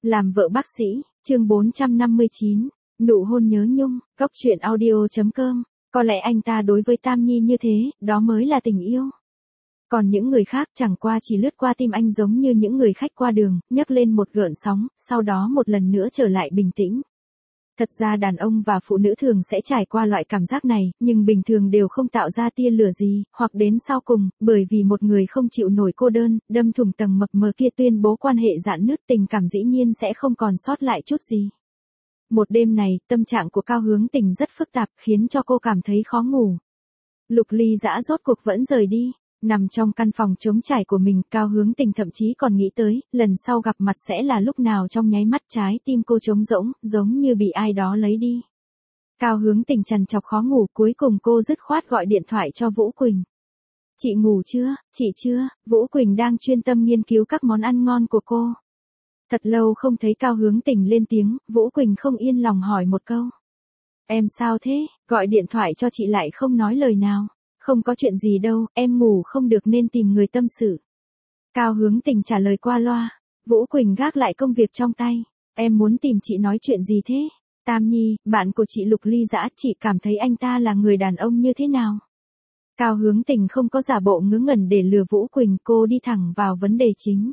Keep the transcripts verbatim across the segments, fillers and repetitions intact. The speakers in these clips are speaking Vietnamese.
Làm vợ bác sĩ, chương bốn trăm năm mươi chín, nụ hôn nhớ nhung, góc truyện audio.com, có lẽ anh ta đối với Tam Nhi như thế, đó mới là tình yêu. Còn những người khác chẳng qua chỉ lướt qua tim anh giống như những người khách qua đường, nhấc lên một gợn sóng, sau đó một lần nữa trở lại bình tĩnh. Thật ra đàn ông và phụ nữ thường sẽ trải qua loại cảm giác này, nhưng bình thường đều không tạo ra tia lửa gì, hoặc đến sau cùng, bởi vì một người không chịu nổi cô đơn, đâm thủng tầng mập mờ kia tuyên bố quan hệ rạn nứt, tình cảm dĩ nhiên sẽ không còn sót lại chút gì. Một đêm này, tâm trạng của Cao Hướng Tình rất phức tạp, khiến cho cô cảm thấy khó ngủ. Lục Ly Dã rốt cuộc vẫn rời đi. Nằm trong căn phòng trống trải của mình, Cao Hướng Tình thậm chí còn nghĩ tới, lần sau gặp mặt sẽ là lúc nào, trong nháy mắt trái tim cô trống rỗng, giống như bị ai đó lấy đi. Cao Hướng Tình trằn trọc khó ngủ, cuối cùng cô dứt khoát gọi điện thoại cho Vũ Quỳnh. Chị ngủ chưa, chị chưa, Vũ Quỳnh đang chuyên tâm nghiên cứu các món ăn ngon của cô. Thật lâu không thấy Cao Hướng Tình lên tiếng, Vũ Quỳnh không yên lòng hỏi một câu. Em sao thế, gọi điện thoại cho chị lại không nói lời nào. Không có chuyện gì đâu, em ngủ không được nên tìm người tâm sự. Cao Hướng Tình trả lời qua loa. Vũ Quỳnh gác lại công việc trong tay. Em muốn tìm chị nói chuyện gì thế? Tam Nhi, bạn của chị Lục Ly Dã, chị cảm thấy anh ta là người đàn ông như thế nào? Cao Hướng Tình không có giả bộ ngớ ngẩn để lừa Vũ Quỳnh, cô đi thẳng vào vấn đề chính.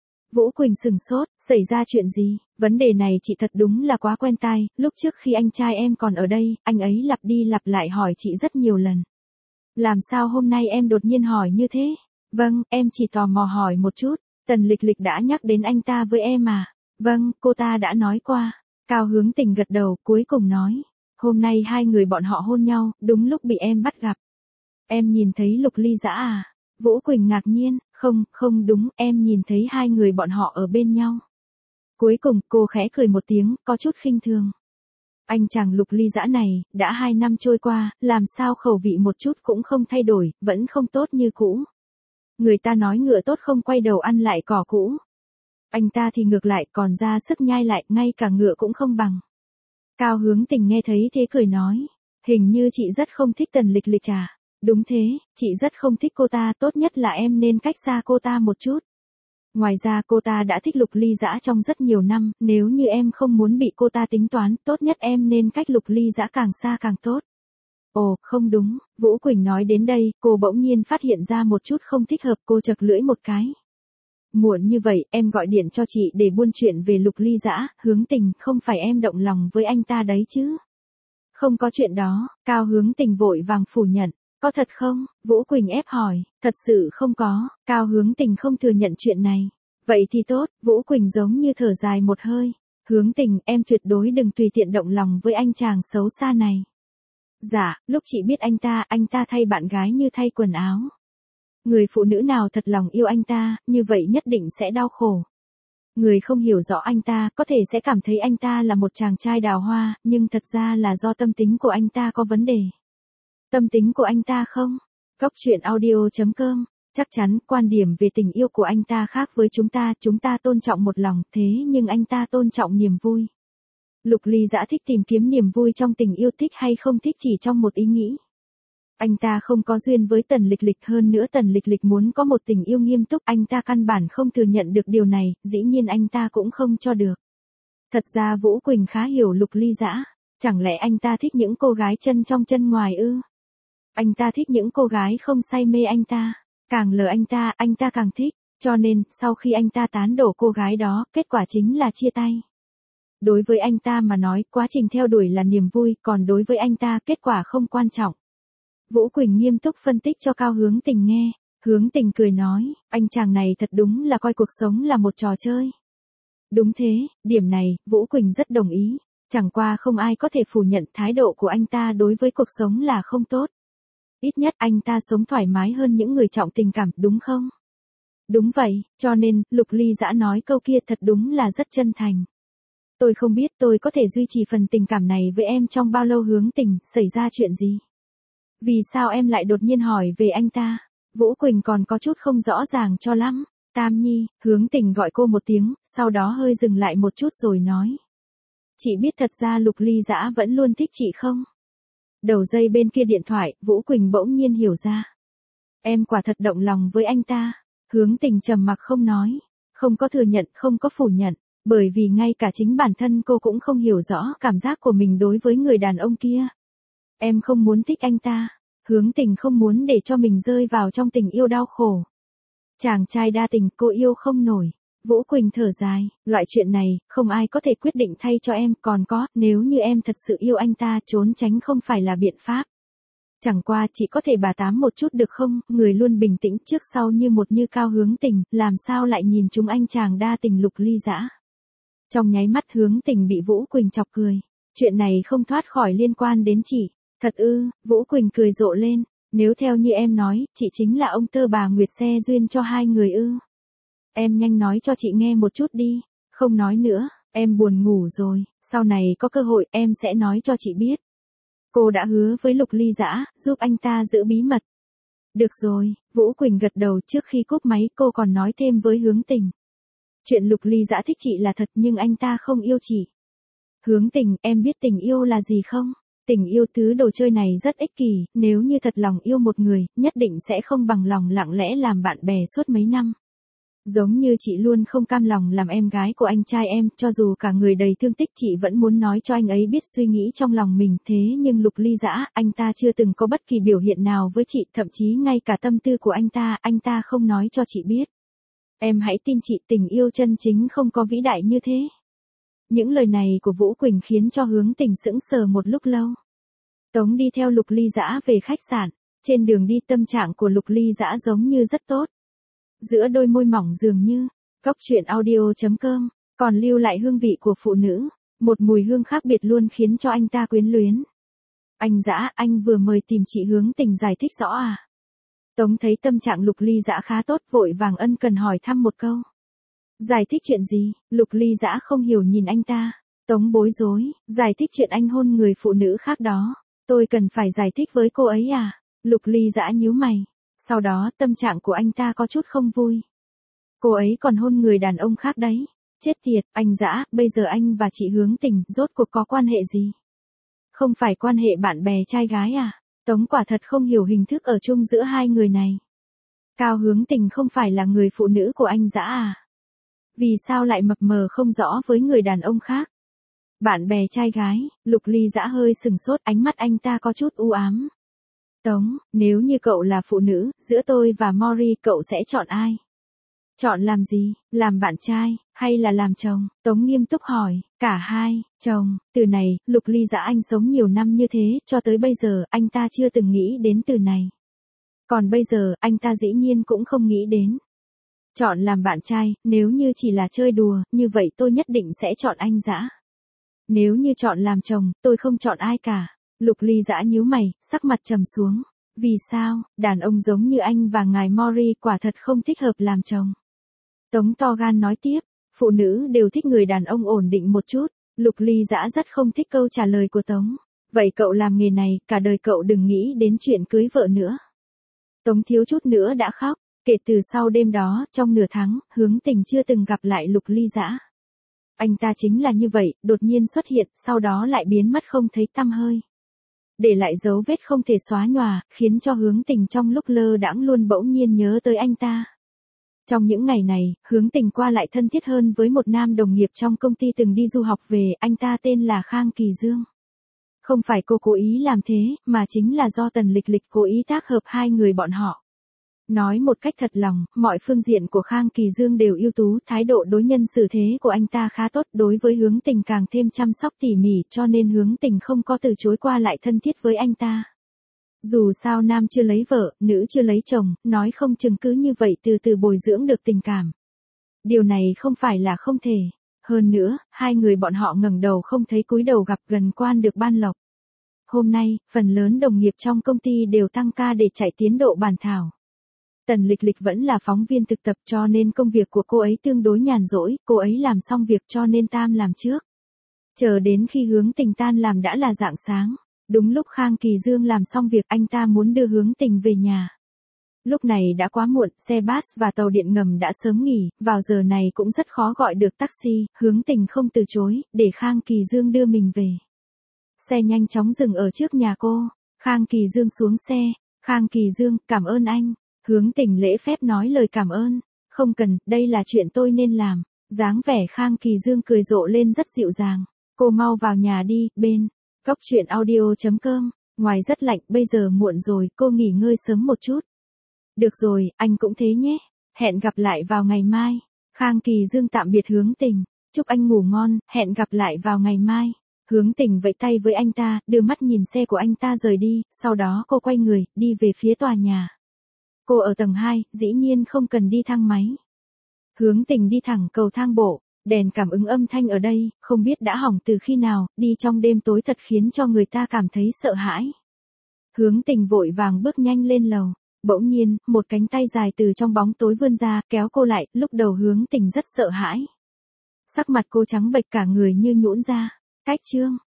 Vũ Quỳnh sừng sốt, xảy ra chuyện gì? Vấn đề này chị thật đúng là quá quen tai, lúc trước khi anh trai em còn ở đây, anh ấy lặp đi lặp lại hỏi chị rất nhiều lần. Làm sao hôm nay em đột nhiên hỏi như thế? Vâng, em chỉ tò mò hỏi một chút, Tần Lịch Lịch đã nhắc đến anh ta với em à? Vâng, cô ta đã nói qua. Cao Hướng Tình gật đầu, cuối cùng nói. Hôm nay hai người bọn họ hôn nhau, đúng lúc bị em bắt gặp. Em nhìn thấy Lục Ly Dã à? Vũ Quỳnh ngạc nhiên, không, không đúng, em nhìn thấy hai người bọn họ ở bên nhau. Cuối cùng, cô khẽ cười một tiếng, có chút khinh thường. Anh chàng Lục Ly Dã này, đã hai năm trôi qua, làm sao khẩu vị một chút cũng không thay đổi, vẫn không tốt như cũ. Người ta nói ngựa tốt không quay đầu ăn lại cỏ cũ. Anh ta thì ngược lại, còn ra sức nhai lại, ngay cả ngựa cũng không bằng. Cao Hướng Tình nghe thấy thế cười nói, hình như chị rất không thích Tần Lịch Lịch à? Đúng thế, chị rất không thích cô ta, tốt nhất là em nên cách xa cô ta một chút. Ngoài ra cô ta đã thích Lục Ly Dã trong rất nhiều năm, nếu như em không muốn bị cô ta tính toán, tốt nhất em nên cách Lục Ly Dã càng xa càng tốt. Ồ, không đúng, Vũ Quỳnh nói đến đây, cô bỗng nhiên phát hiện ra một chút không thích hợp, cô chật lưỡi một cái. Muộn như vậy, em gọi điện cho chị để buôn chuyện về Lục Ly Dã, Hướng Tình, không phải em động lòng với anh ta đấy chứ? Không có chuyện đó, Cao Hướng Tình vội vàng phủ nhận. Có thật không? Vũ Quỳnh ép hỏi. Thật sự không có, Cao Hướng Tình không thừa nhận chuyện này. Vậy thì tốt, Vũ Quỳnh giống như thở dài một hơi. Hướng Tình, em tuyệt đối đừng tùy tiện động lòng với anh chàng xấu xa này. Dạ, lúc chị biết anh ta, anh ta thay bạn gái như thay quần áo. Người phụ nữ nào thật lòng yêu anh ta, như vậy nhất định sẽ đau khổ. Người không hiểu rõ anh ta, có thể sẽ cảm thấy anh ta là một chàng trai đào hoa, nhưng thật ra là do tâm tính của anh ta có vấn đề. Tâm tính của anh ta không? Góc truyện audio.com, chắc chắn quan điểm về tình yêu của anh ta khác với chúng ta, chúng ta tôn trọng một lòng, thế nhưng anh ta tôn trọng niềm vui. Lục Ly Dã thích tìm kiếm niềm vui trong tình yêu, thích hay không thích chỉ trong một ý nghĩ. Anh ta không có duyên với Tần Lịch Lịch, hơn nữa Tần Lịch Lịch muốn có một tình yêu nghiêm túc, anh ta căn bản không thừa nhận được điều này, dĩ nhiên anh ta cũng không cho được. Thật ra Vũ Quỳnh khá hiểu Lục Ly Dã, chẳng lẽ anh ta thích những cô gái chân trong chân ngoài ư? Anh ta thích những cô gái không say mê anh ta, càng lờ anh ta, anh ta càng thích, cho nên, sau khi anh ta tán đổ cô gái đó, kết quả chính là chia tay. Đối với anh ta mà nói, quá trình theo đuổi là niềm vui, còn đối với anh ta, kết quả không quan trọng. Vũ Quỳnh nghiêm túc phân tích cho Cao Hướng Tình nghe, Hướng Tình cười nói, anh chàng này thật đúng là coi cuộc sống là một trò chơi. Đúng thế, điểm này, Vũ Quỳnh rất đồng ý, chẳng qua không ai có thể phủ nhận thái độ của anh ta đối với cuộc sống là không tốt. Ít nhất anh ta sống thoải mái hơn những người trọng tình cảm, đúng không? Đúng vậy, cho nên, Lục Ly Dã nói câu kia thật đúng là rất chân thành. Tôi không biết tôi có thể duy trì phần tình cảm này với em trong bao lâu. Hướng Tình, xảy ra chuyện gì? Vì sao em lại đột nhiên hỏi về anh ta? Vũ Quỳnh còn có chút không rõ ràng cho lắm. Tam Nhi, Hướng Tình gọi cô một tiếng, sau đó hơi dừng lại một chút rồi nói. Chị biết thật ra Lục Ly Dã vẫn luôn thích chị không? Đầu dây bên kia điện thoại, Vũ Quỳnh bỗng nhiên hiểu ra. Em quả thật động lòng với anh ta. Hướng Tình trầm mặc không nói, không có thừa nhận, không có phủ nhận. Bởi vì ngay cả chính bản thân cô cũng không hiểu rõ cảm giác của mình đối với người đàn ông kia. Em không muốn thích anh ta. Hướng Tình không muốn để cho mình rơi vào trong tình yêu đau khổ. Chàng trai đa tình cô yêu không nổi. Vũ Quỳnh thở dài, loại chuyện này, không ai có thể quyết định thay cho em, còn có, nếu như em thật sự yêu anh ta, trốn tránh không phải là biện pháp. Chẳng qua chỉ có thể bà tám một chút được không, người luôn bình tĩnh trước sau như một như Cao Hướng Tình, làm sao lại nhìn chúng anh chàng đa tình Lục Ly Dã. Trong nháy mắt Hướng Tình bị Vũ Quỳnh chọc cười, chuyện này không thoát khỏi liên quan đến chị, thật ư, Vũ Quỳnh cười rộ lên, nếu theo như em nói, chị chính là ông tơ bà Nguyệt xe duyên cho hai người ư. Em nhanh nói cho chị nghe một chút đi, không nói nữa, em buồn ngủ rồi, sau này có cơ hội em sẽ nói cho chị biết. Cô đã hứa với Lục Ly Dã, giúp anh ta giữ bí mật. Được rồi, Vũ Quỳnh gật đầu, trước khi cúp máy cô còn nói thêm với Hướng Tình. Chuyện Lục Ly Dã thích chị là thật nhưng anh ta không yêu chị. Hướng Tình, em biết tình yêu là gì không? Tình yêu thứ đồ chơi này rất ích kỷ, nếu như thật lòng yêu một người, nhất định sẽ không bằng lòng lặng lẽ làm bạn bè suốt mấy năm. Giống như chị luôn không cam lòng làm em gái của anh trai em, cho dù cả người đầy thương tích chị vẫn muốn nói cho anh ấy biết suy nghĩ trong lòng mình, thế nhưng Lục Ly Dã, anh ta chưa từng có bất kỳ biểu hiện nào với chị, thậm chí ngay cả tâm tư của anh ta, anh ta không nói cho chị biết. Em hãy tin chị, tình yêu chân chính không có vĩ đại như thế. Những lời này của Vũ Quỳnh khiến cho Hướng Tình sững sờ một lúc lâu. Tống đi theo Lục Ly Dã về khách sạn, trên đường đi tâm trạng của Lục Ly Dã giống như rất tốt. Giữa đôi môi mỏng dường như, Cóc truyện audio chấm com, còn lưu lại hương vị của phụ nữ, một mùi hương khác biệt luôn khiến cho anh ta quyến luyến. Anh Dã, anh vừa mời tìm chị Hướng Tình giải thích rõ à? Tống thấy tâm trạng Lục Ly Dã khá tốt, vội vàng ân cần hỏi thăm một câu. Giải thích chuyện gì? Lục Ly Dã không hiểu nhìn anh ta. Tống bối rối, giải thích chuyện anh hôn người phụ nữ khác đó. Tôi cần phải giải thích với cô ấy à? Lục Ly Dã nhíu mày. Sau đó tâm trạng của anh ta có chút không vui. Cô ấy còn hôn người đàn ông khác đấy. Chết tiệt, anh Dã, bây giờ anh và chị Hướng Tình rốt cuộc có quan hệ gì? Không phải quan hệ bạn bè trai gái à? Tống quả thật không hiểu hình thức ở chung giữa hai người này. Cao Hướng Tình không phải là người phụ nữ của anh Dã à? Vì sao lại mập mờ không rõ với người đàn ông khác? Bạn bè trai gái, Lục Ly Dã hơi sừng sốt, ánh mắt anh ta có chút u ám. Tống, nếu như cậu là phụ nữ, giữa tôi và Mori cậu sẽ chọn ai? Chọn làm gì, làm bạn trai, hay là làm chồng? Tống nghiêm túc hỏi, cả hai, chồng, từ này, Lục Ly Dã anh sống nhiều năm như thế, cho tới bây giờ, anh ta chưa từng nghĩ đến từ này. Còn bây giờ, anh ta dĩ nhiên cũng không nghĩ đến. Chọn làm bạn trai, nếu như chỉ là chơi đùa, như vậy tôi nhất định sẽ chọn anh Dã. Nếu như chọn làm chồng, tôi không chọn ai cả. Lục Ly Dã nhíu mày, sắc mặt trầm xuống. Vì sao, đàn ông giống như anh và ngài Mori quả thật không thích hợp làm chồng. Tống to gan nói tiếp, phụ nữ đều thích người đàn ông ổn định một chút. Lục Ly Dã rất không thích câu trả lời của Tống. Vậy cậu làm nghề này, cả đời cậu đừng nghĩ đến chuyện cưới vợ nữa. Tống thiếu chút nữa đã khóc. Kể từ sau đêm đó, trong nửa tháng, Hướng Tình chưa từng gặp lại Lục Ly Dã. Anh ta chính là như vậy, đột nhiên xuất hiện, sau đó lại biến mất không thấy tăm hơi. Để lại dấu vết không thể xóa nhòa, khiến cho Hướng Tình trong lúc lơ đãng luôn bỗng nhiên nhớ tới anh ta. Trong những ngày này, Hướng Tình qua lại thân thiết hơn với một nam đồng nghiệp trong công ty từng đi du học về, anh ta tên là Khang Kỳ Dương. Không phải cô cố ý làm thế, mà chính là do Tần Lịch Lịch cố ý tác hợp hai người bọn họ. Nói một cách thật lòng, mọi phương diện của Khang Kỳ Dương đều ưu tú, thái độ đối nhân xử thế của anh ta khá tốt, đối với Hướng Tình càng thêm chăm sóc tỉ mỉ, cho nên Hướng Tình không có từ chối qua lại thân thiết với anh ta. Dù sao nam chưa lấy vợ, nữ chưa lấy chồng, nói không chừng cứ như vậy từ từ bồi dưỡng được tình cảm. Điều này không phải là không thể. Hơn nữa, hai người bọn họ ngẩng đầu không thấy cúi đầu gặp, gần quan được ban lộc. Hôm nay, phần lớn đồng nghiệp trong công ty đều tăng ca để chạy tiến độ bản thảo. Tần Lịch Lịch vẫn là phóng viên thực tập cho nên công việc của cô ấy tương đối nhàn rỗi, cô ấy làm xong việc cho nên tam làm trước. Chờ đến khi Hướng Tình tan làm đã là rạng sáng. Đúng lúc Khang Kỳ Dương làm xong việc, anh ta muốn đưa Hướng Tình về nhà. Lúc này đã quá muộn, xe bus và tàu điện ngầm đã sớm nghỉ, vào giờ này cũng rất khó gọi được taxi, Hướng Tình không từ chối, để Khang Kỳ Dương đưa mình về. Xe nhanh chóng dừng ở trước nhà cô, Khang Kỳ Dương xuống xe, Khang Kỳ Dương, cảm ơn anh. Hướng Tình lễ phép nói lời cảm ơn, không cần, đây là chuyện tôi nên làm. Dáng vẻ Khang Kỳ Dương cười rộ lên rất dịu dàng. Cô mau vào nhà đi, bên. Cốc truyện audio.com. Ngoài rất lạnh, bây giờ muộn rồi, cô nghỉ ngơi sớm một chút. Được rồi, anh cũng thế nhé. Hẹn gặp lại vào ngày mai. Khang Kỳ Dương tạm biệt Hướng Tình. Chúc anh ngủ ngon, hẹn gặp lại vào ngày mai. Hướng Tình vẫy tay với anh ta, đưa mắt nhìn xe của anh ta rời đi, sau đó cô quay người, đi về phía tòa nhà. Cô ở tầng hai, dĩ nhiên không cần đi thang máy. Hướng Tình đi thẳng cầu thang bộ, đèn cảm ứng âm thanh ở đây, không biết đã hỏng từ khi nào, đi trong đêm tối thật khiến cho người ta cảm thấy sợ hãi. Hướng Tình vội vàng bước nhanh lên lầu. Bỗng nhiên, một cánh tay dài từ trong bóng tối vươn ra, kéo cô lại, lúc đầu Hướng Tình rất sợ hãi. Sắc mặt cô trắng bệch cả người như nhũn ra. Cách chương.